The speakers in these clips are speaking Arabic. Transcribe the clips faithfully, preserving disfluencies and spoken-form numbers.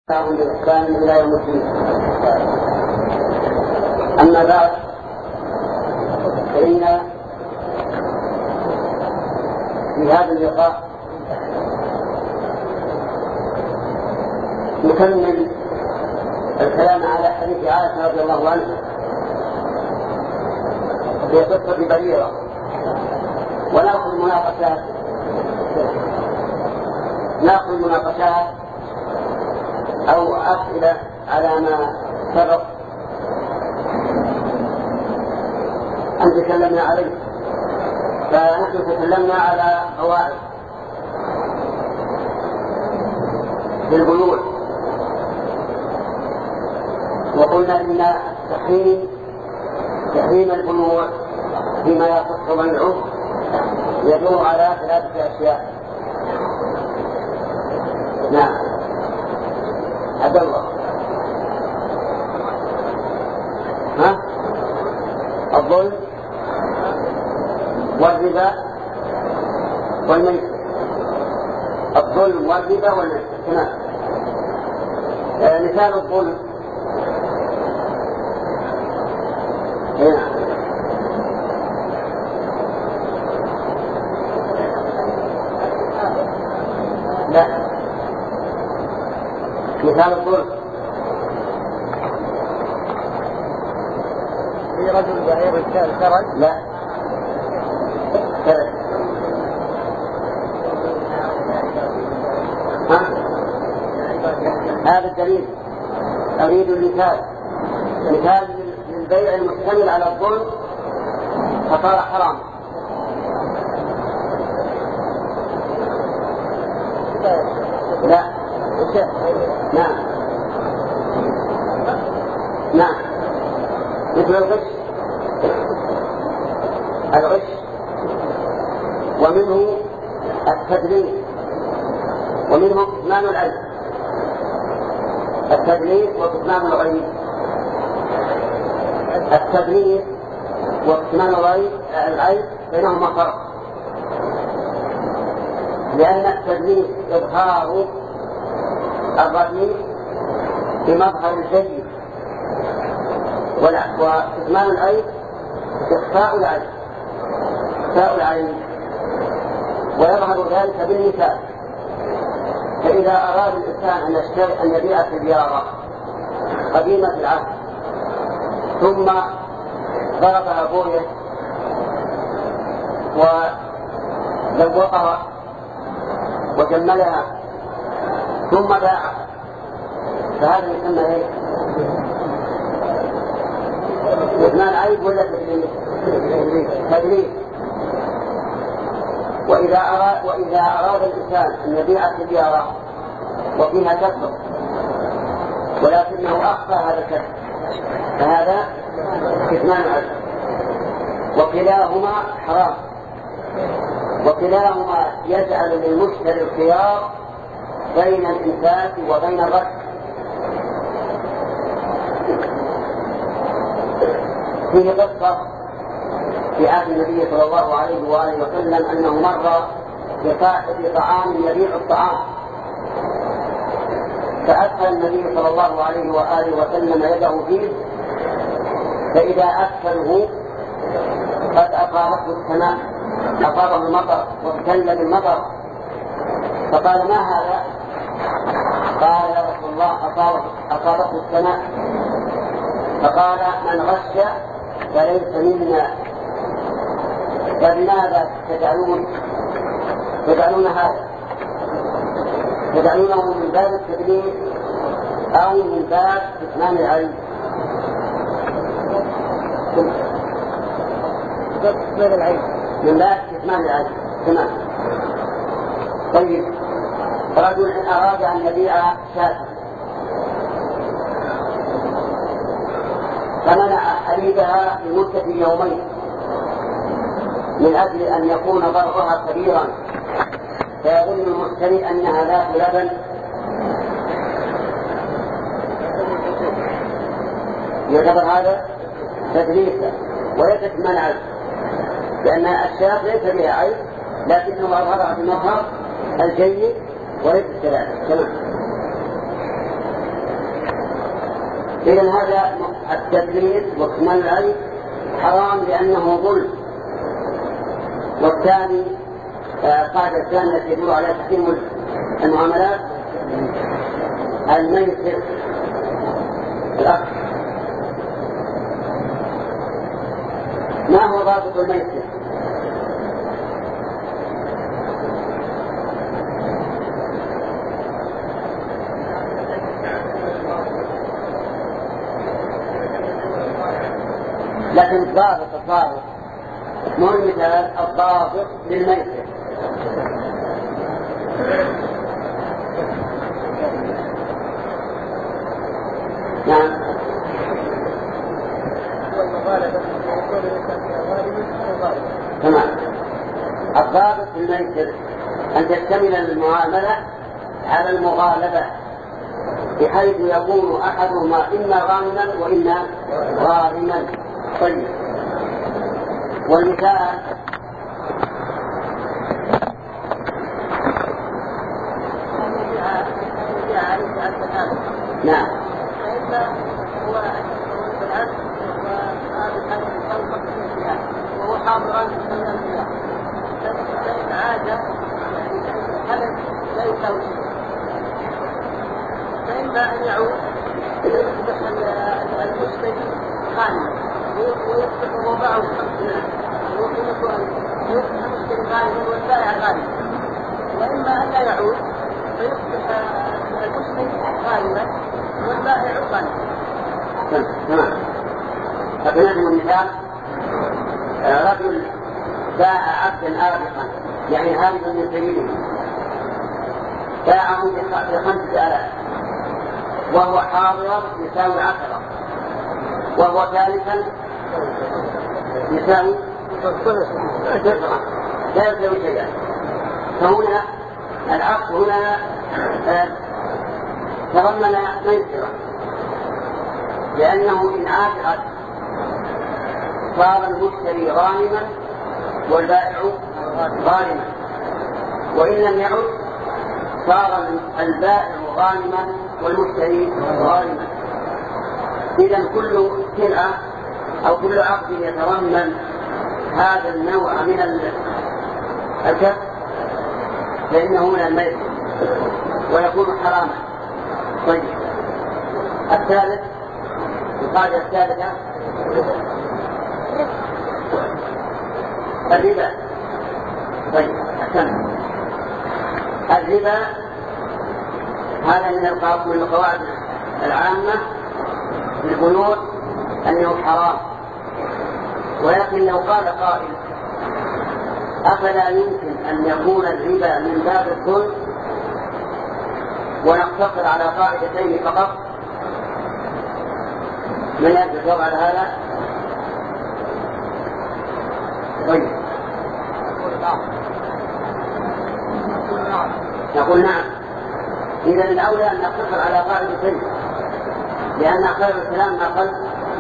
لهم بإحسان إلى يوم الدين. أما بعد فإن في هذا اللقاء نكمل الكلام على حديث عائشة رضي الله عنها في قصة بريرة، ونأخذ مناقشات نأخذ مناقشات أو أسئلة على ما سبق أن تكلمنا عليه. فنحن تكلمنا على قواعد في البيوع، وقلنا إن تحريم تحريم البيوع فيما يصح بيعه يدور على ثلاثة أشياء. نعم عبد الله. ها الظلم والربا والميسر. الظلم والربا والميسر. تمام. آه مثال الظلم هنا لا مثال الظلم في رجل بعير الكرج. لا كرج. ها هذا الدليل. أريد المثال مثال للبيع المشتمل على الظلم فصار حرام. لا نعم نعم مثل الغش الغش ومنه التدليس ومنه كتمان العيب. التدليس وكتمان الغيب. التدليس وكتمان العيب بينهما فرق، لأن التدليس إظهار الرجل بمظهر الجيد، وكتمان العيب إخفاء العيب إخفاء العيب ويظهر ذلك بالمثال. فإذا أراد الإنسان أن يشتري أن يبيع سيارة قديمة العهد ثم ضربها بويه وزوقها وجملها ثم باعها، فهذا يسمى ايه؟ كتمان عيب ولا تدليس؟ تدليس. وإذا أراد وإذا أراد الإنسان أن يبيع سيارة وفيها كسر ولكنه أخفى هذا الكسر فهذا كتمان عيب، وكلاهما حرام، وكلاهما يجعل للمشتري الخيار بين الإمساك وبين الرد. فيه قصة في عهد النبي صلى الله عليه وآله وسلم أنه مر بصاحب طعام يبيع الطعام، فأدخل النبي صلى الله عليه وآله وسلم يده فيه، فإذا أكله قد أصابته السماء أصابه المطر وابتل بالمطر، فقال ما هذا؟ قال يا رسول الله أصابته السماء. فقال من غش فليس منا. فلماذا تجعلون تجعلون هذا تجعلونه من باب التدليس أو من باب كتمان العيب؟ من باب كتمان العيب. تمام. طيب رجل أراد أن يبيع شاة فمنع حليبها لمدة يومين من أجل أن يكون ضررها كبيرا فيظن المشتري أنها ذات لبن، يعتبر هذا تدليسا وليس كتمان عيب، لأن الشاة ليس بها عيب لكنه أظهرها بمظهر الجيد وليس كذلك. تمام. إذن هذا التدليس واكتمال العيب حرام لأنه ظلم. والثاني قاعدة الثانية تدل على تحريم المعاملات الميسر الأخ. ما هو ضابط الميسر؟ لكن الضابط الضابط مو المثال الضابط للميسر. نعم. تمام. الضابط في الميسر أن تشتمل المعاملة على المغالبة بحيث يكون أحدهما إما غانما وإما غارما. طيب. والمثال نعم. وهو حاضرا من الخلاف فإن عاد هل لا يساوي فإما أن يعود يصبح المشتري غانما ويصبح وضعه خمسين ويصبح المشتري غانما والبائع غانما، وإما أن لا يعود فيصبح المشتري غانما والبائع غانما. تمام. فبنجم المثال رجل باع عبدا آبقا يعني هاربا من سبيله باعه بخمسة آلاف وهو حاضرا يساوي عشرة وهو ثالثا يساوي تسعة لا يساوي شيئا. فهنا العقد هنا تضمن ميسرا لأنه إن عاشرت صار المشتري غانما والبائع غانما، وإن لم يعد صار البائع غانما والمشتري غانما. إذن كل سلعة أو كل عقد يتضمن هذا النوع من الكسب فإنه من الميسر ويكون حراما. طيب. الثالث القاعدة الثالثة الربا. طيب أحسن. الربا هذا من القواعد العامة في البيوع أنه حرام، ولكن لو قال قائل أفلا يمكن أن يكون الربا من باب الظلم ونقتصر على قاعدتين فقط؟ من يجب على هذا؟ طيب. نقول نعم. إذا الأولى أن نقتصر على قاعدتين لأن خير الكلام ما قل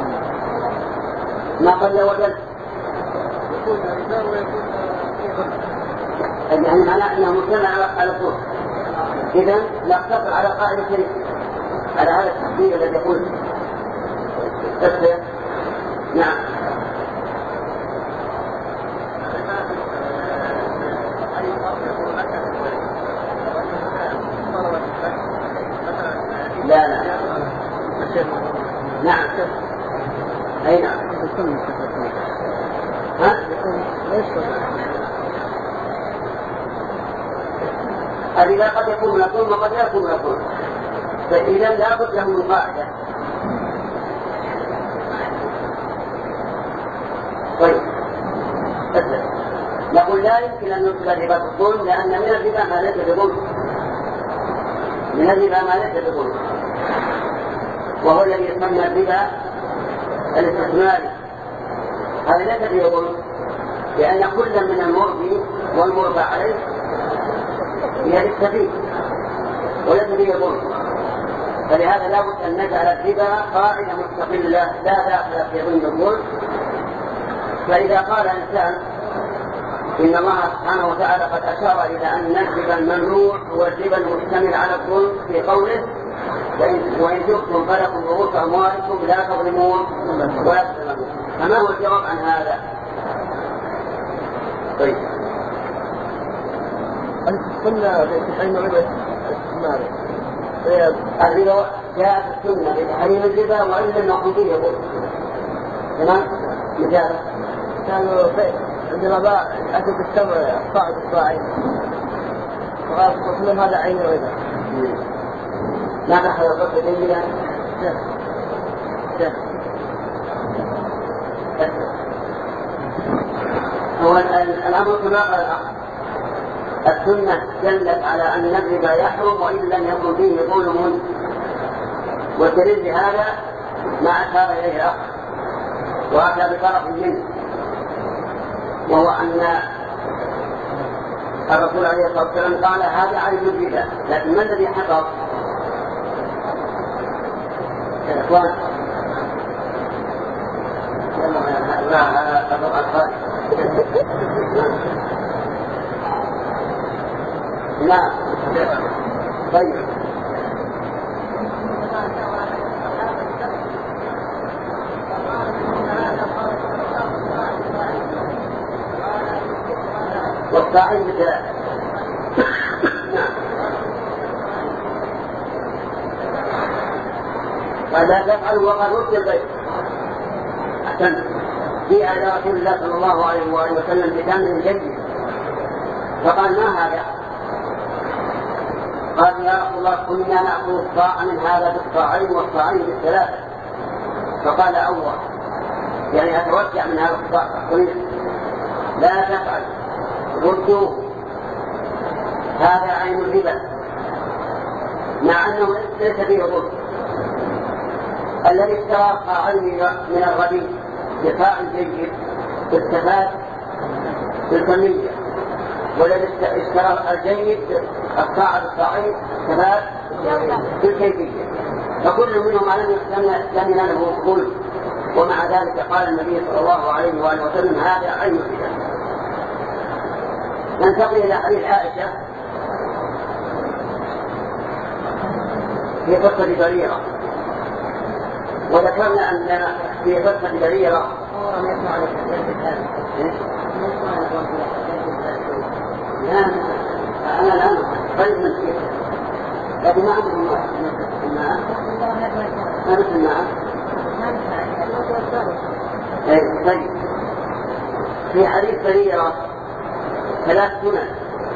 ما قل وجل. يعني معناه أنه مسلم على الصوت. إذا نقتصر على قاعدتين على هذا التحديد الذي يقول تسلم. نعم. لا لا نعم. أي نعم. ها؟ الربا قد يكون مكون وقد لا يكون مكون، فإذا لا بد له من قاعدة. طيب نقول لا يمكن أن ندخل الربا في الظلم لأن من الربا ما ليس بظلم، من الربا ما ليس بظلم، وهو الذي يسمى الربا الاستثماري. هذا ليس بظلم لأن كل من المربي والمربى عليه يستفيد وليس بظلم، فلهذا لا بد أن نجعل الربا قاعدة مستقلة لا داخل في ضمن الظلم. فإذا قال إنسان إن الله سبحانه وتعالى قد أشار إلى أن الربا الممنوع هو الربا المشتمل على الظلم في قوله وإن تبتم فلكم رؤوس أموالكم لا تظلمون ولا تظلمون. فما هو الجواب عن هذا؟ طيب قلنا بتحريم الربا الاستثماري. الربا جاءت السنة بتحريم الربا وإن لم يكن فيه يقول تمام. مثال كانوا عندما باع أكل التمر صاعد الصاعين وقال هذا عين الربا. ما دخل الربا جيدا. هو الأمر كما قال الأخ السنة دلت على أن الربا يحرم وإن لم يكن فيه ظلم، والدليل لهذا ما أشار إليه الأخ وأتى بطرف منه، وهو أن الرسول عليه الصلاة والسلام قال هذا عين الربا، لكن ما الذي حصل يا إخوان؟ نعم طيب والصاعين بثلاثة. فلا تفعلوا وقد رد البيت. أحسنت. جاء إلى رسول الله صلى الله عليه وآله وسلم بتمر جيد فقال ما هذا؟ قال يا رسول الله كنا نأخذ الصاع من هذا بالصاعين والصاعين بالثلاثة. فقال أول يعني أتوسع من هذا الصاع لا تفعل ردوه هذا عين الربا، مع أنه ليس فيه ظلم. الذي اشترى صاعين من الربيع بصاع جيد استفاد بالكمية، والذي اشترى الجيد الصاع بالصاعين استفاد بالكيفية، فكل منهما لم ينال له ظلم. ومع ذلك قال النبي صلى الله عليه وآله وسلم هذا عين الربا. ننتقل إلى حديث عائشة في قصة بريرة، وذكرنا أن في قصة بريرة لا أنا لا طيب من شيء لكن ما عندهم الماء ما مثل الماء. طيب في حديث بريرة ثلاث سنن،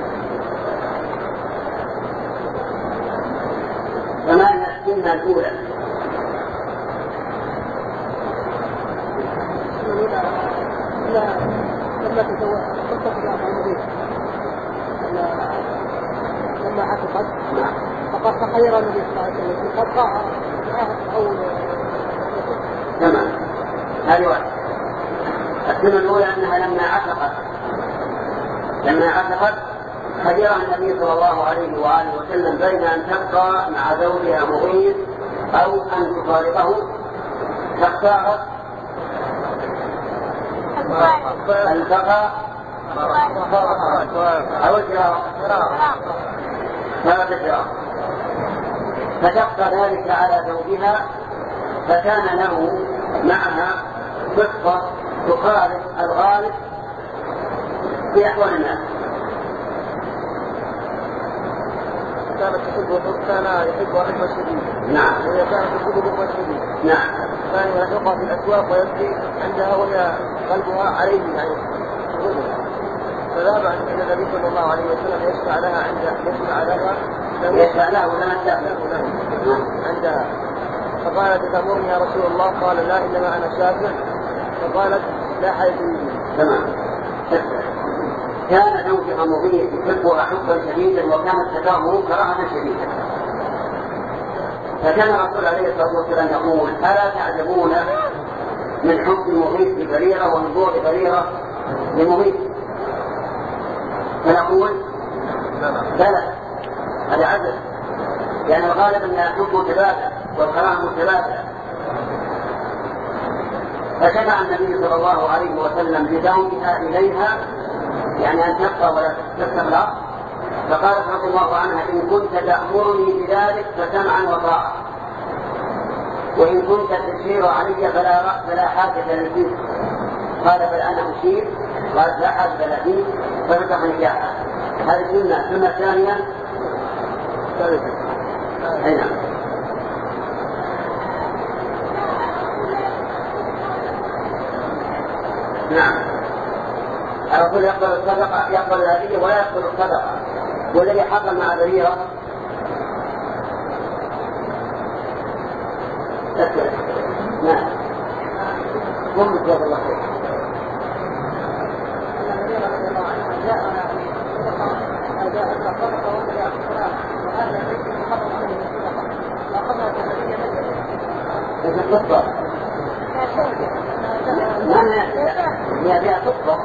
فما هي السنة الأولى؟ لما تزوج قصة الله النبي لما عتقت فقد تخير النبي صلى الله عليه وسلم قد ضاع أو تمام. هذه واحدة. السنة الأولى أنها لما عتقت لما عتقت خيرها النبي صلى الله عليه وآله وسلم بين أن تبقى مع زوجها مغيث أو أن تفارقه، فاختارت البقاء أو الفراق فتبقى ذلك على زوجها، فكان له معها قصة تخالف الغالب في أحوال الناس. كانت تحبه كان يحبها حبا شديدا. نعم. وهي كانت تحبه حبا شديدا. نعم. كان يلقى في الأسواق ويبكي عندها وهي قلبها عليه يعني فذهب إلى النبي صلى الله عليه وسلم يشفع لها عند يشفع لها يشفع لها ولا نشفع عندها. فقالت تأمرني يا رسول الله؟ قال لا إنما أنا شافع. فقالت لا حيث تمام. كان زوجها مغيث يحبها حبا شديدا وكانت تكرهه كراهة شديدة، فكان الرسول عليه الصلاة والسلام يقول ألا تعجبون من حب مغيث لبريرة ومن بعد بريرة لمغيث؟ فنقول بلى هذا عجب، لأن الغالب أن الحب تبادل والكراهة متبادلة. فشفع النبي صلى الله عليه وسلم لزوجها إليها يعني أن تبقى ولا تستغرق، فقالت رضي الله عنها إن كنت تأمرني بذلك فسمعا وطاعة. وإن كنت تشير علي فلا فلا حاجة للجيب. قال بل أنا أشير. قال لا حاجة للجيب ففتح نكاحه. هذه سنة. سنة ثانية هنا نعم الرسول يقبل الصدقة يقبل الهدية ولا يقبل الصدقة. والذي حصل مع بريرة أكبر نعم قم بجواب الله خير. هذه القصة ما هي فيها قصة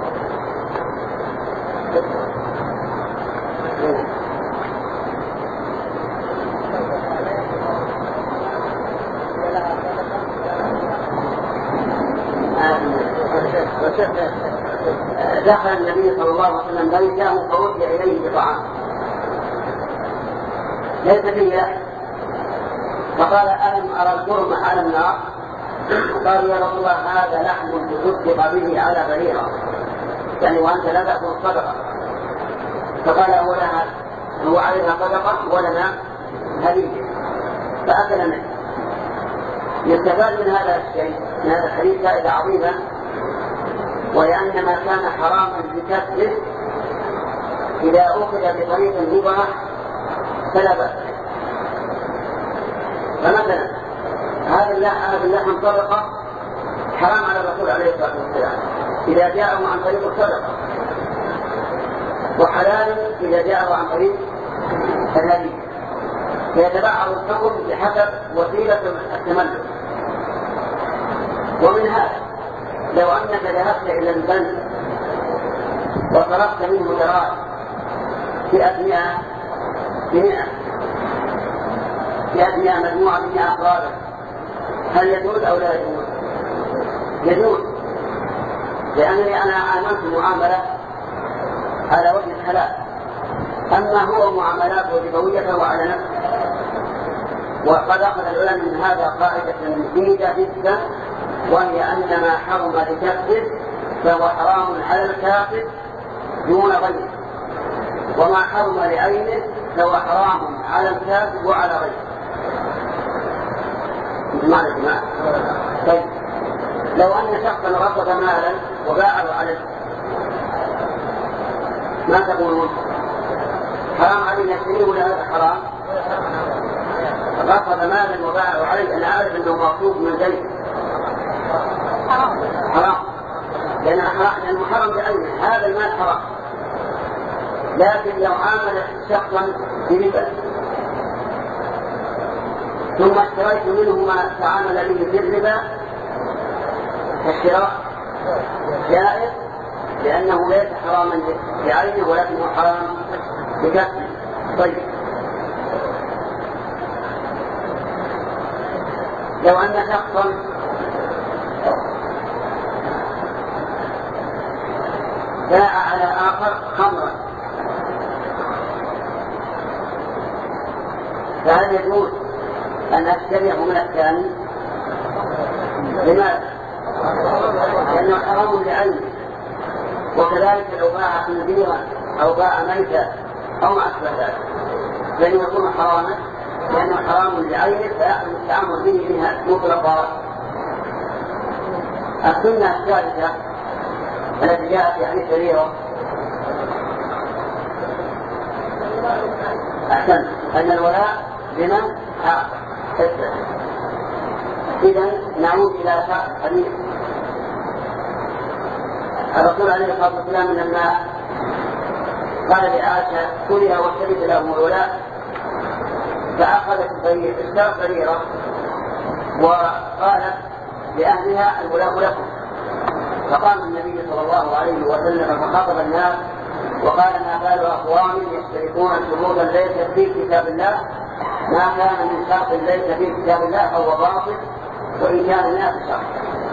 دخل النبي صلى الله عليه وسلم بيته فوجه إليه بطعام ليس فيه لحم فقال ألم أرى الجرم على النار؟ قال يا رسول الله هذا لحم تصدق به على بريرة يعني وأنت لا تأكل الصدقة. فقال أولها هو عليها صدقة ولنا هدية فأكل منه. يستفاد من هذا الشيء من هذا الحديث فائدة عظيمة وأن ما كان حراما بكسبه إذا أخذ بطريق مباح فلا بأس. فمثلا هذا اللحم صدقة حرام على الرسول عليه الصلاة والسلام إذا جاءه عن طريق الصدقة وحلال إذا جاءه عن طريق الهدية فيتبعه الحكم بحسب وسيلة التملك. ومن هذا لو أنك ذهبت إلى البنك وصرفت منه دراهم مئة مئة بمئة مئة مئة مجموعة من مئة أفراد هل يجوز أو لا يجوز؟ يجوز لأنني أنا عاملت معاملة على وجه الحلال. أما هو معاملات ربوية فهو على نفسه. وقد أخذ العلماء من هذا قاعدة مفيدة جدا وهي أن ما حرم لكسبه فهو حرام على الكافر دون غيره وما حرم لعينه فهو حرام على الكافر وعلى غيره. بمعنى الجماعة طيب لو أن شخصا رصد مالا وباعه عليه ما تقولون؟ حرام عليه نفسه ولا هذا حرام؟ رصد مالا وباعه عليه أنا أعرف أنه مطلوب من ذلك حرام لأنه حرام بعينه هذا المال حرام. لكن لو عامل شخصا بربا ثم اشتريت منه ما تعامل به في الربا الشراء جائز لأنه ليس حراما بعينه ولكنه حرام بكسبه. طيب لو أن شخصا باع على آخر خمرا فهل يجوز أن أشتريه من الثاني؟ لماذا؟ لأنه حرام بعينه. وكذلك لو باع خنزيرا أو باع ميتا أو ما أشبه ذلك فإنه يكون حراما لأنه حرام بعينه فيحرم التعامل به بها مطلقا. السنة الثالثة التي جاءت في حديث بريرة أحسن أن الولاء لمن حق. إذن نعود إلى حديث الرسول عليه الصلاة والسلام لما قال لعائشة كلها واشتريت لهم الولاء فأخذت اشترت بريرة وقالت لأهلها الولاء لكم. فقام النبي صلى الله عليه وسلم فخاطب الناس وقال ما بال أقوام يشتركون شروطا ليست في كتاب الله ما كان من شرط ليس في كتاب الله فهو باطل وإن كان الناس شرط.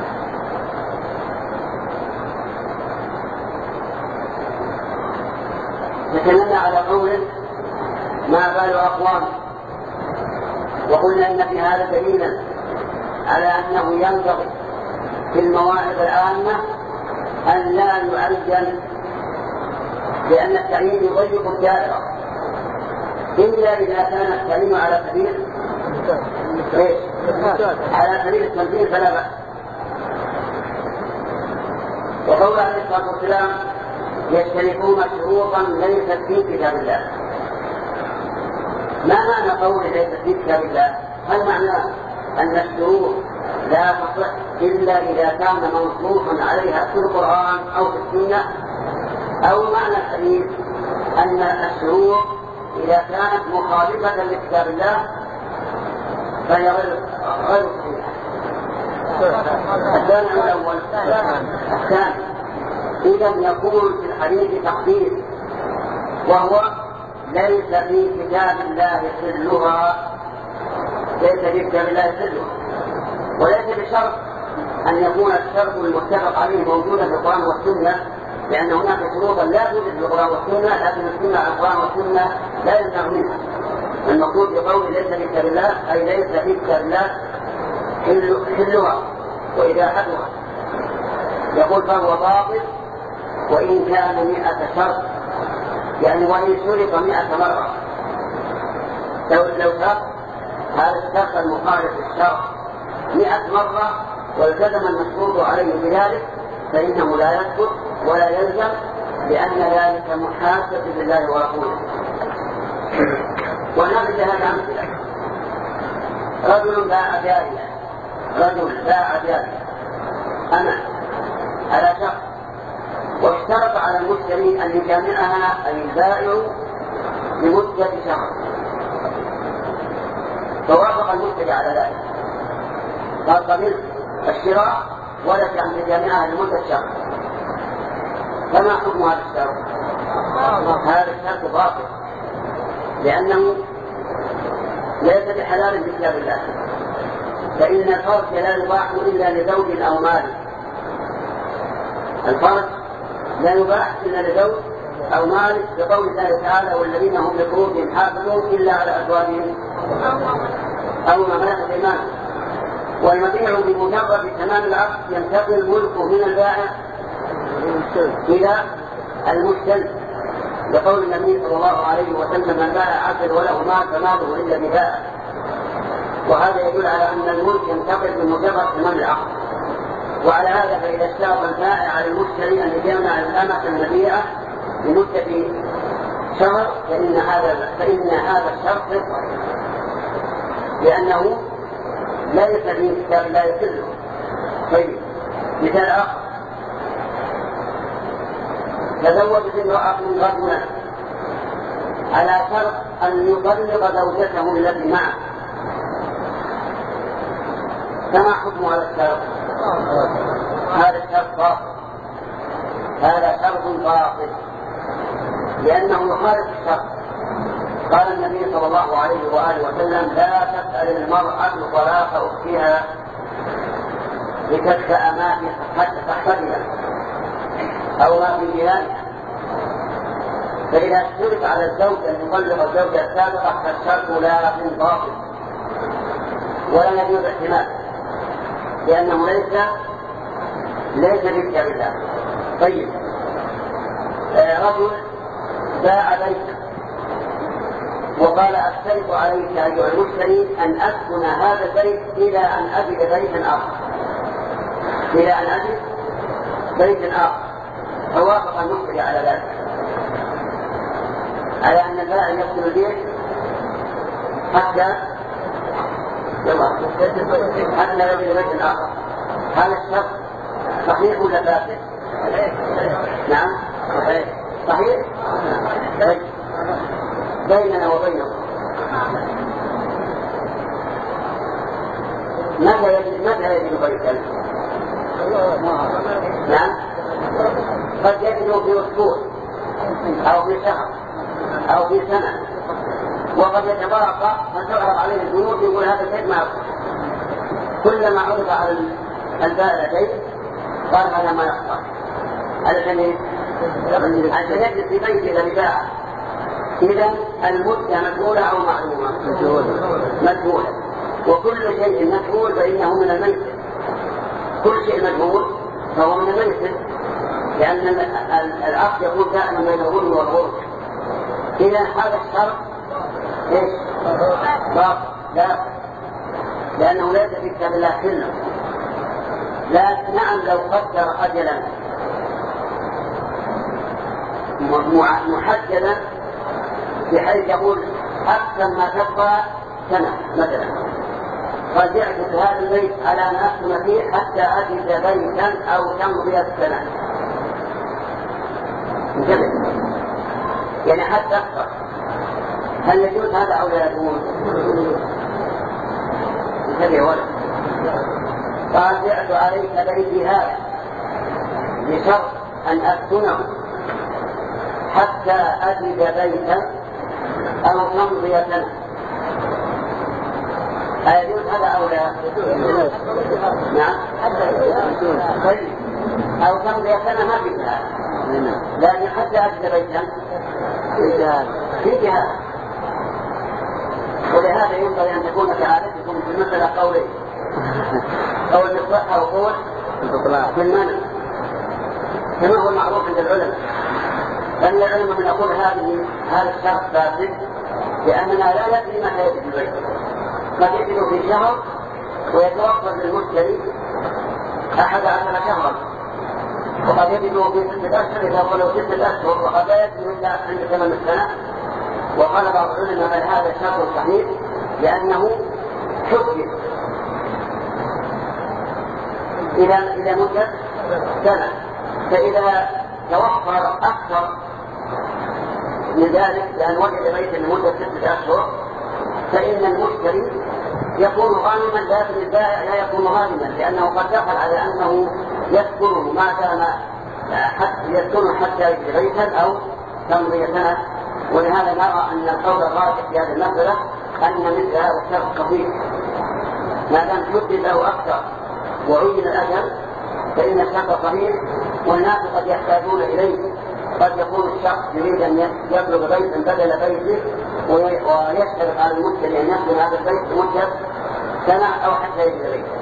تكلمنا على قوله ما بال أقوام وقلنا إن في هذا دليلا على أنه ينبغي في المواعظ العامة أن لا يعين، لأن التعيين يضيق الدائرة، إلا إذا كان التعيين على سبيل على سبيل التنفيذ فلا بأس. وقول عليه الصلاة والسلام يشتركون شروطا ليست في كتاب الله. ما معنى قول ليست في كتاب الله؟ هل معنى أن الشروط لا تصح إلا إذا كان منصوصا عليها في القرآن أو في السنة، أو معنى الحديث أن الشروط إذا كانت مخالفة لكتاب الله فهي غير غير صحيحة؟ الثاني الأول الثاني إذا يكون في الحديث تقدير، وهو ليس في كتاب الله يحلها، ليس في كتاب الله يحلها، وليس بشرط أن يكون الشرط المتفق عليه موجودا في القرآن والسنة، لأن هناك شروطا لا توجد في القرآن والسنة، لكن السنة على القرآن والسنة لا يمنع منها. المقصود بقول ليس في كتاب الله أي ليس في كتاب الله حلها وإباحتها. يقول فهو باطل وإن كان مئة شرط، يعني وإن شرط مئة مرة. لو لو شرط هذا الشرط المخالف للشرط مئة مرة والتزم المشروط عليه بذلك فإنه لا يثبت ولا يلزم، لأن ذلك محاسب لله ورسوله. ونبذ هذا أمثلة: رجل باع جارية، رجل باع جارية أنا على شخص، واشترط على المشتري أن يجامعها أي البائع لمدة شهر، فوافق المشتري على ذلك، قال قبلت الشراء ولك أن تجامعها لمدة شهر. فما حكم هذا الشرط؟ هذا الشرط باطل، لأنه ليس بحلال بكتاب الله، فإن الفرج لا يباح إلا لزوج أو مال. الفرج لا يباح إلا لزوج أو مال، بقول الله تعالى: والذين هم لفروجهم حافظون إلا على أزواجهم أو ما ملكت أيمانهم. والمبيع بمجرد تمام العقد ينتقل ملكه من البائع إلى المشتري، بقول النبي صلى الله عليه وسلم: من باع عبدا وله مال فماله إلا ببائع. وهذا يدل على أن الملك ينتقل بمجرد تمام العقد. وعلى هذا فإذا اشترط البائع على المشتري أن يجمع الأمة المبيعة لمدة شهر فإن هذا فإن هذا الشرط يصح، لأنه ليس في كتاب الله يحله. طيب، مثال آخر: تزوجت امرأة رجلا على شرط أن يطلق زوجته التي معه، فما حكم هذا الشرط؟ هذا الشرط باطل، هذا شرط باطل، لأنه يخالف الشرط. قال النبي صلى الله عليه وآله وسلم: لا تسأل المرأة طلاق أختها لتبدأ ما في صحتها أو ما في بلادها. فإذا اشترط على الزوج أن يطلق الزوجة السابقة فالشرط لا باطل ولا يجوز احتمال، لأنه ليس ليس بكتاب الله. طيب، آه رجل باع بيتا وقال: أشترط عليك أيها المشتري أن أسكن هذا البيت إلى أن أجد بيتا آخر، إلى أن أجد بيتا آخر. فوافق المشتري على ذلك، على أن البائع يسكن البيت حتى حتى يجد بيت آخر. هذا الشرط صحيح ولا فاسد؟ نعم صحيح. صحيح. بيننا وبينهم متى يجد متى يجد بيتا؟ نعم، قد يجده في أسبوع أو في شهر أو في سنة، وقد يتبارك فتعرض عليه البنوك يقول هذا الشيء ما يصح. كلما عرض على البائع شيء قال هذا ما يصح، علشان عشان يجلس في بيته لباعه. إذا المدة مجهولة أو معلومة؟ مجهولة. وكل شيء مجهول فإنه من الميسر، كل شيء مجهول فهو من الميسر، لأن العقل يقول دائما بين الغل والغرب. إذا هذا الشرط إيش؟ باطل، لا، لأنه ليس في كتاب الله كله. لكن نعم لو قدر أجلا محددا بحيث يقول أكثر ما تبقى سنة مثلا، رجعت في هذا البيت على أن أسكن فيه حتى أجد بيتا أو تمضي السنة، انتبه، يعني حتى أكثر، هل يجوز هذا أو لا يجوز؟ انتبه ولا رجعت عليك بيتي هذا بشرط أن أسكنه حتى أجد بيتا أو تمضي سنة، أيجوز هذا أو لا؟ نعم. طيب أو تمضي سنة ما في جهاد، لكن حتى أجد بيتا في جهاد. ولهذا ينبغي أن تكون كعادتكم في المسألة قولين، قول بالصحة وقول بالمنع كما هو المعروف عند العلماء. لأن العلماء من يقول هذه هذا الشرط فاسد لأننا لا ندري متى يجد البيت، قد يجد في شهر ويتوفر للمشتري أحد عشر شهرا، وقد يجد في ستة أشهر إذا قالوا ستة أشهر، وقد لا يجد إلا عند ثمان السنة. وقال بعض العلماء بل هذا شرط صحيح لأنه حدد إلى إلى مدة سنة، فإذا توفر أكثر من ذلك لأن وجد بيتا لمدة ستة أشهر فإن المشتري يكون غانما، لكن البائع لا يكون غانما، لأنه قد دخل على أنه يسكنه ما دام حتى يسكنه حتى يجد بيتا أو تمضي سنة. ولهذا نرى أن القول الراجح في هذه المسألة أن مثل هذا الشرط صحيح ما دام حدد له أكثر وعين الأجل فإن الشرط صحيح، والناس قد يحتاجون إليه. قد يكون الشخص يريد أن يبلغ بيتا بدل بيته ويشترط على المشتري أن يسكن هذا البيت لمدة سنة أو حتى يجد بيته.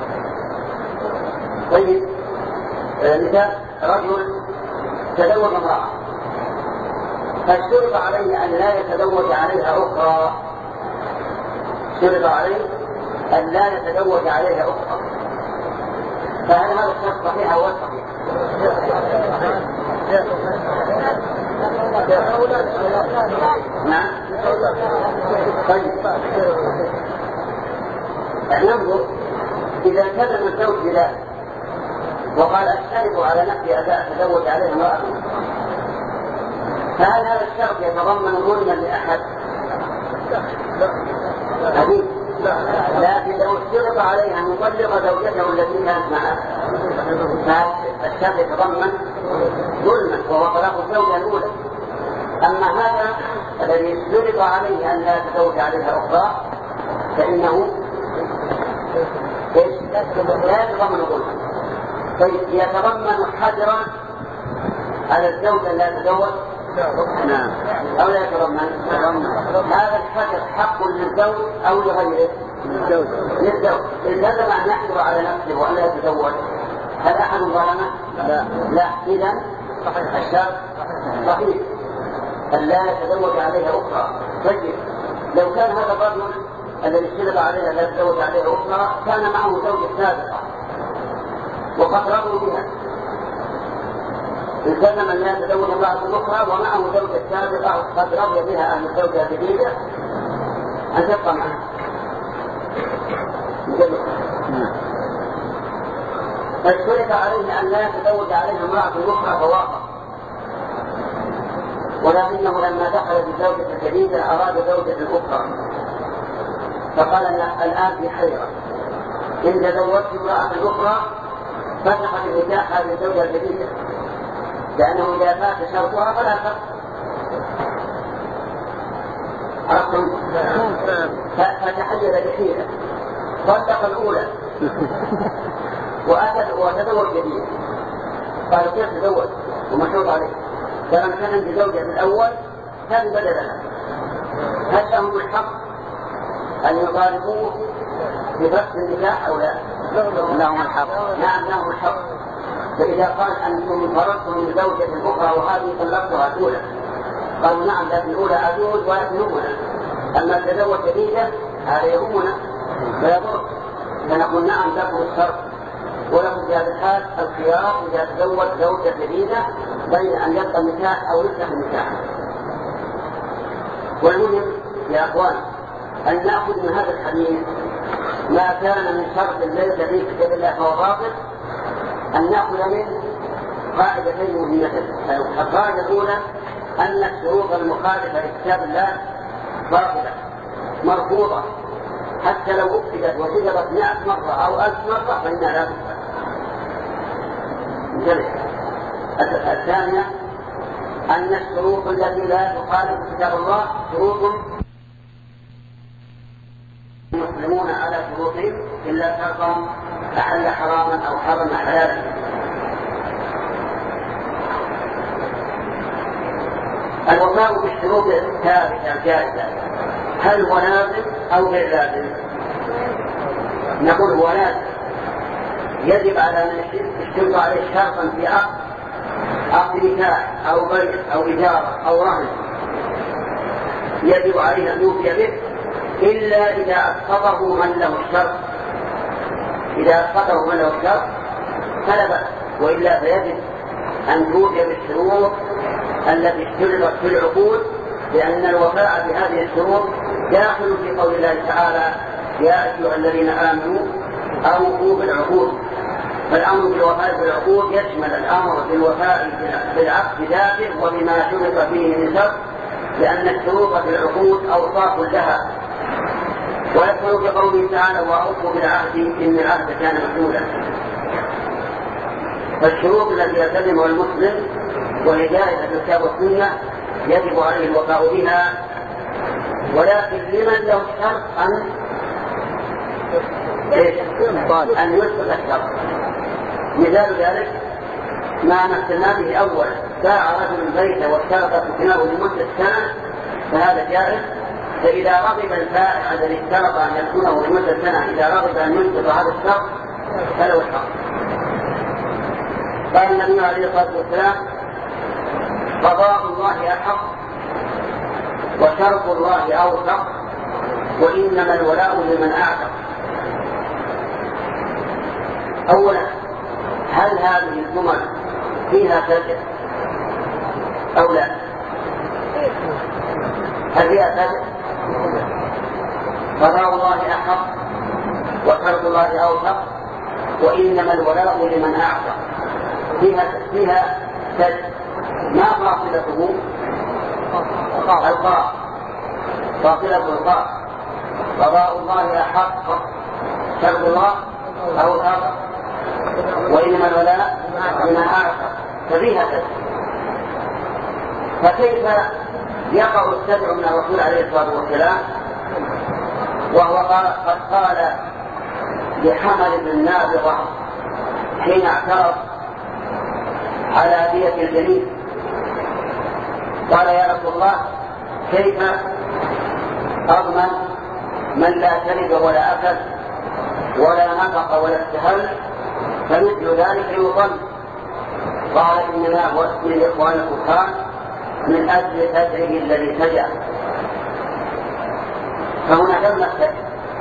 طيب مثال رجل تزوج امرأة فاشترط عليه أن لا يتزوج عليها أخرى، اشترط عليه أن لا يتزوج عليها أخرى، فهل هذا الشرط صحيح أو صحيح؟ نعم. طيب ننظر إذا كذب الزوج بذلك وقال أشترط على نفسي أن لا أتزوج عليها امرأة، فهل هذا الشرط يتضمن ظلما لأحد؟ أكيد. لكن لو اشترط عليه أن يطلق زوجته التي كانت معه فالشرط يتضمن ظلما وهو طلاق الزوجة الأولى. أما هذا الذي اشترط عليه أن لا يتزوج عليها أخرى فإنه لا يتضمن ظلما. طيب يتضمن حجرا على الزوجة أن لا يتزوج؟ نعم. أو لا يتضمن؟ هذا الحجر حق للزوج أو لغيره؟ للزوج. لهذا معنى يحجر على نفسه وأن لا يتزوج، هل أحد ظلمه؟ لا. لا. إذن الشرط صحيح أن لا يتزوج عليها أخرى. طيب لو كان هذا الرجل الذي اشترط عليها لا يتزوج عليها أخرى كان معه زوجة سابقة وقد رضوا بها، إن من لا يتزوج امرأة أخرى ومعه زوجة سابقة قد رضي بها أهل الزوجة الجديدة أن تبقى معه. فاشترط عليه أن لا يتزوج عليها امرأة أخرى فوافق، ولكنه لما دخل بالزوجة الجديدة أراد زوجة أخرى فقال الآن في حيرة، إن تزوجت امرأة أخرى فتحت النكاح هذه الزوجة الجديدة، لأنه إذا فات شرطها فلا فرق. عرفتم؟ فتحيز بحيلة طلق الأولى وتزوج جديد، قال كيف تزوج ومشروط عليه؟ فلما كان عند زوجة في الأول كان بدلا، هل لهم الحق أن يطالبوه بفسخ النكاح أو لا؟ لهم الحق. نعم لهم الحق. فإذا قال أنتم فرضتم من زوجة أخرى وهذه طلقتها الأولى، قالوا نعم لكن الأولى أجوز ولكن يهمنا، أما تزوج جديدة هذا يهمنا فيضر، فنقول نعم لكم الشرط ولكم في هذا الحال الخيار إذا تزوج زوجة جديدة بين أن يبقى النكاح أو يفتح النكاح. والمهم يا أخوان أن نأخذ من هذا الحديث ما كان من شرط ليس في كتاب الله فهو باطل، أن نأخذ منه قاعدتين مهمتين. القاعدة الأولى أن الشروط المخالفة لكتاب الله باطلة مرفوضة، حتى لو أكدت وكذبت مئة مرة أو ألف مرة فإنها لا تقبل. الثانية أن الشروط التي لا تخالف كتاب الله شروط المسلمون على شروطهم إلا شرطا أحل حراما أو حرم حلالا. الوفاء بالشروط الثابتة الجائزة هل هو لازم أو غير لازم؟ نقول هو لازم، يجب على من يشترط عليه شرطا في عقد عقد نكاح أو بيع أو إجارة أو رهن يجب عليه أن يوفي به إلا إذا أسقطه من له الشرط. إذا أسقطه من له الشرط فلا بأس، وإلا فيجب أن توفي بالشروط التي اشترطت في العقود، لأن الوفاء بهذه الشروط داخل في قول الله تعالى يا أيها الذين آمنوا أوفوا بالعقود. فالأمر بالوفاء بالعقود يشمل الأمر بالوفاء بالعقد ذاته وبما شرط فيه من شرط، لأن الشروط في العقود أوصاف لها. ويدخل في قوله تعالى وأوفوا بالعهد إن العهد كان مسؤولا. فالشروط التي يلتزمها المسلم وهي جائزة في الكتاب والسنة يجب عليه الوفاء بها، ولكن لمن له الشرط أن أن يسقط الشرط. مثال ذلك ما مثلنا به أول باع رجل بيت واشترط سكنه لمدة سنة فهذا جائز. فإذا رغب البائع الذي اشترط أن يسكنه لمدة سنة إذا رغب أن يسقط هذا الشرط فله الحق. قال النبي عليه الصلاة والسلام قضاء الله أحق وشرط الله أوثق وإنما الولاء لمن أعتق. أولا هل هذه الجمل فيها فجر أو لا؟ هل فيها فجر؟ قضاء الله أحق وشرط الله أوثق وإنما الولاء لمن أعتق. فيها فيها فجر ما فاصلته؟ القاء فاصلة القاء. قضاء الله أحق شرط الله أوثق وإنما الولاء لمن أعتق. ففيها فجر. فكيف يقع السبع من الرسول عليه الصلاة والسلام وهو قد قال لحمل بن نابغة حين اعترض على دية الجنين قال يا رسول الله كيف أضمن من لا شرب ولا أكل ولا نطق ولا استهل فمثل ذلك يظن؟ قال إنما هو اسم الإخوان الكفار من أجل سجعه الذي سجع. فهنا تم السجع.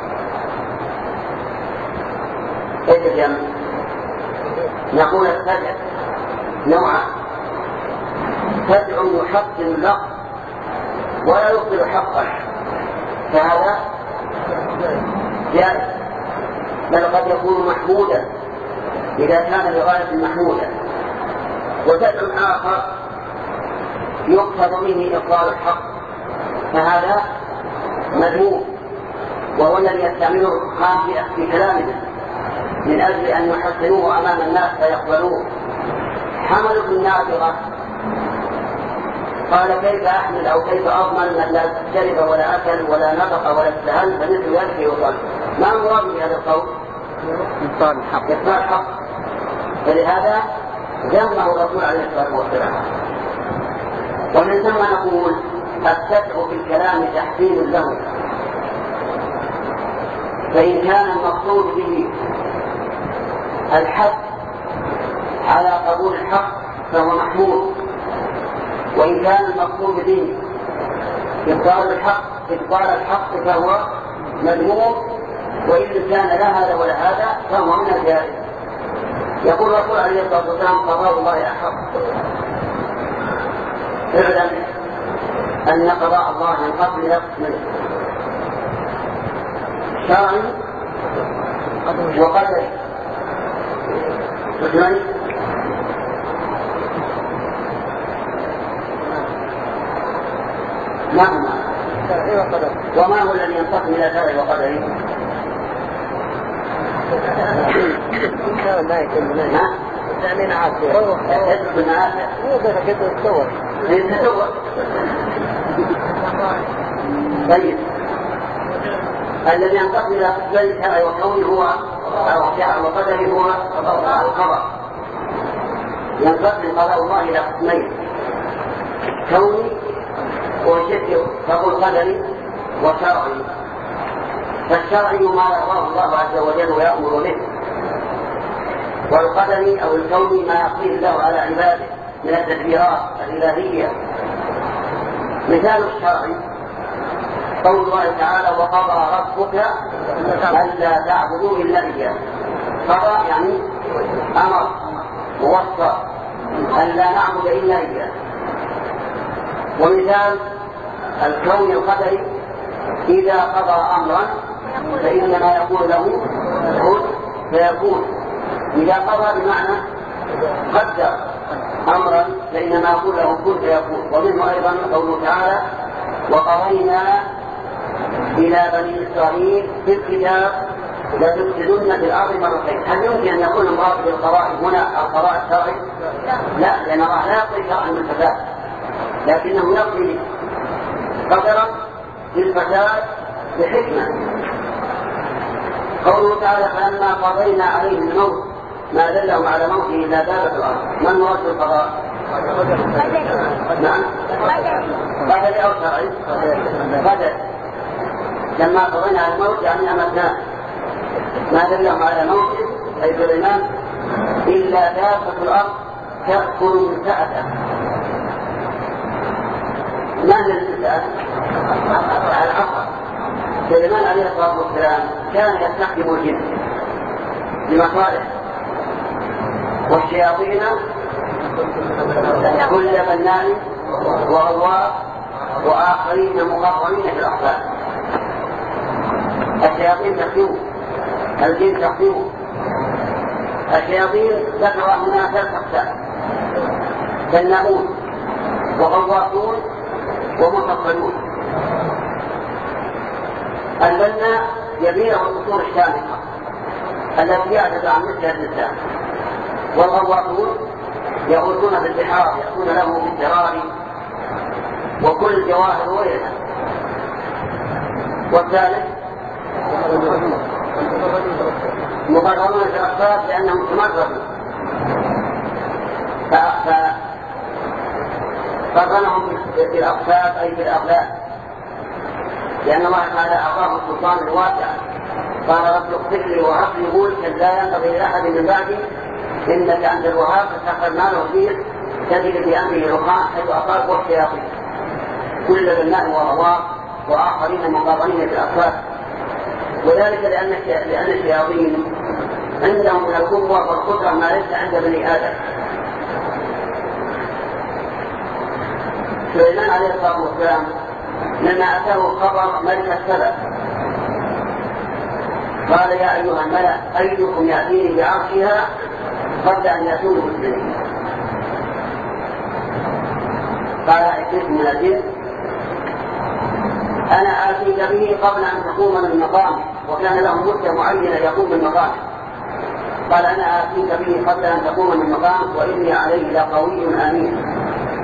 كيف الجمع؟ نقول السجع نوعان: سجع يحسن اللفظ ولا يبطل حقا فهذا جائز، بل قد يكون محمودا إذا كان لغاية محمودا. وسجع آخر يقصد به إبطال الحق فهذا مذموم، وهو الذي يستعمله الحكام في كلامنا من أجل أن يحسنوه أمام الناس فيقبلوه. حمل بن نابغة قال كيف أحمل أو كيف أضمن من لا شرب ولا أكل ولا نطق ولا استهل فمثل ذلك يقال. ما مراد بهذا القول؟ إبطال الحق. إبطال الحق. فلهذا ذمه الرسول عليه الصلاة والسلام. ومن ثم نقول السجع في الكلام تحسين له فإن كان المقصود به الحق على قبول الحق فهو محمود، وإن كان المقصود به إبطال الحق إبطال الحق فهو مذموم، وإن كان لا هذا ولا هذا فهو من الجائز. يقول الرسول عليه الصلاة والسلام قضاء الله أحق. اعلم أن قضاء الله ينقسم إلى قسمين: شرعي وقدري. نعم. وما هو الذي ينقسم إلى شرعي وقدري؟ لا يكون لنا يعني عافية اسم عافية مو بس كده تصور تصور. طيب الذي ينقسم إلى قسمين شرعي وكوني هو شرعي وقدري هو القضاء. ينقسم قضاء الله إلى قسمين: كوني وشرعي فهو قدري وشرعي. فالشرعي ما يرضاه الله عز وجل ويأمر به، والقدري أو الكوني ما يقضيه الله على عباده من التدبيرات الإلهية. مثال الشرعي قول الله تعالى: وقضى ربك ألا تعبدوا إلا إياه. قضى يعني أمر ووصى ألا نعبد إلا إياه. ومثال الكون القدري: إذا قضى أمرا فإنما يقول له كن فيكون. إذا قضى بمعنى قدر أمرا فإنما يقول له كن فيكون. ومنه أيضا قوله تعالى: وقضينا إلى بني إسرائيل في الكتاب لتفسدن في الأرض مرتين. هل يمكن أن يكون المراد بالقضاء هنا القضاء الشرعي؟ لا، لأن الله لا يقضي شرعا بالفساد، لكنه يقضي قدرا بالفساد بحكمة. قوله تعالى: فلما قضينا عليه الموت ما دلهم على موته إلا دابة الأرض. ما المراد بالقضاء؟ نعم، قدر أو شرعي؟ قدر. لما قضينا على الموت يعني أمتناه ما دلهم على موته أي سليمان إلا دابة الأرض تأكل من سأته. ما هي السأة؟ العصا. سليمان عليه الصلاة والسلام كان يستخدم الجن لمصالح، والشياطين كل بناء وغواص وآخرين مقررين في الأحلام. الشياطين تخدمه، الجن تخدمه. الشياطين ذكر هنا ثلاث أقسام: بناؤون وغواصون ومقررون. البناء يبيع الأصول الشامخة التي يعجز عن مثلها الإنسان، والغواصون يغوصون في البحار يأتون له بالدرار وكل الجواهر وغيرها. والثالث مقررون في الأقساط لأنهم تمرضوا فقرنهم في الأقساط أي في الأغلال، لأن الله تعالى أعطاه السلطان الواسع. قال: رب اغفر لي وهب لي ملكا لا ينبغي لأحد من بعدي إنك أنت الوهاب. فسخرنا له فيه تجد في أمره رخاء حيث أصاب والشياطين كل بناء وغواص وآخرين مقررين في الأقساط. وذلك لأن لأن الشياطين عندهم من القوة والقدرة ما ليس عند بني آدم. سليمان عليه الصلاة والسلام لما أتاه خبر ملك السبع قال: يا أيها الملأ أيكم يأتيني بعرشها قبل أن يكونوا مسلمين. قال عفريت من الجن: أنا آتيك به قبل أن تقوم من مقامك. وكان له مدة معينة يقوم من مقامه. قال: أنا آتيك به قبل أن تقوم من مقامك وإني عليه لقوي أمين.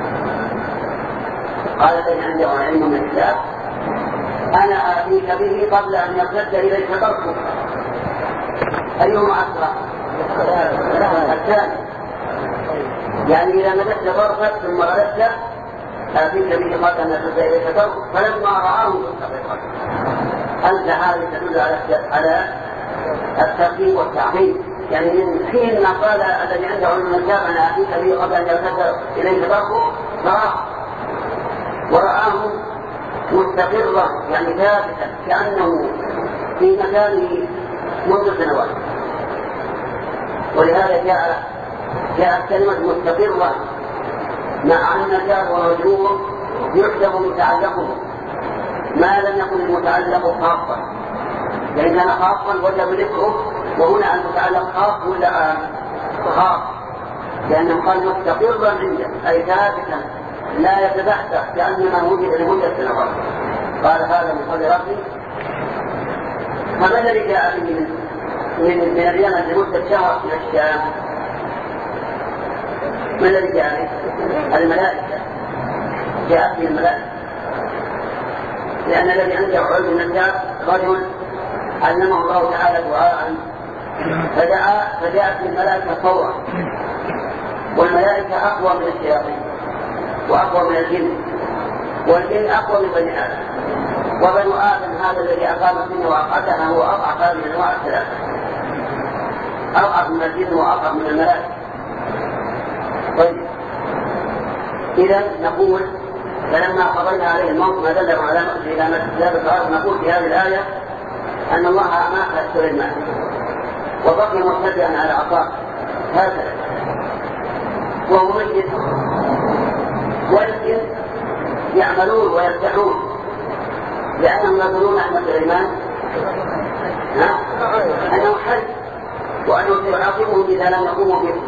قال: بل عنده علم من الكتاب. أنا آتيك به قبل أن يرتد إليك طرفك. أيهما أسرع؟ الثاني. يعني إذا مددت طرفك ثم رددت آتيك به قبل أن يرتد إليك طرفك. فلما رآه أنت هذه تدل على على الترتيب والتعقيد، يعني من حين ما قال الذي عنده علم الكتاب أنا أتيك به قبل أن يرتد إليه ضربه فراه ورآه مستقرا يعني ثابتا كأنه في مكانه منذ سنوات. ولهذا جاء جاءت كلمة مستقرة مع أن الجار والمجرور يحسب متعلقه ما لم يكن المتعلق خاصا، لأن كان خاصا وجب ذكره، وهنا المتعلق خاص ولا عام؟ خاص، لأنه قال مستقرا عنده أي ثابتا لا يتبحث كأنما وجد لمدة سنوات. قال هذا من قول ربي. فما الذي جاء به من من من اليمن لمدة شهر من الشام؟ ما الذي جاء به؟ الملائكة، جاءت به الملائكة، لأن الذي عنده علم النجاة رجل علمه الله تعالى دعاء فدعا فجاءت الملائكة فورا، والملائكة أقوى من الشياطين وأقوى من الجن، والجن أقوى من بني آدم، وبنو آدم هذا الذي أقام الدنيا وأقعدها هو أضعف هذه الأنواع الثلاثة، أضعف من الجن وأضعف من الملائكة. طيب إذا نقول فلما قضينا عليه الموت ما دل على إلى ما نقول في هذه الآية أن الله أمات سليمان وبقي مرتدعا على عصاه هكذا وهو ميت، ولكن يعملون ويفتحون لأنهم يقولون أن سليمان أنه حي وأنه سيعاقبهم إذا لم يقوموا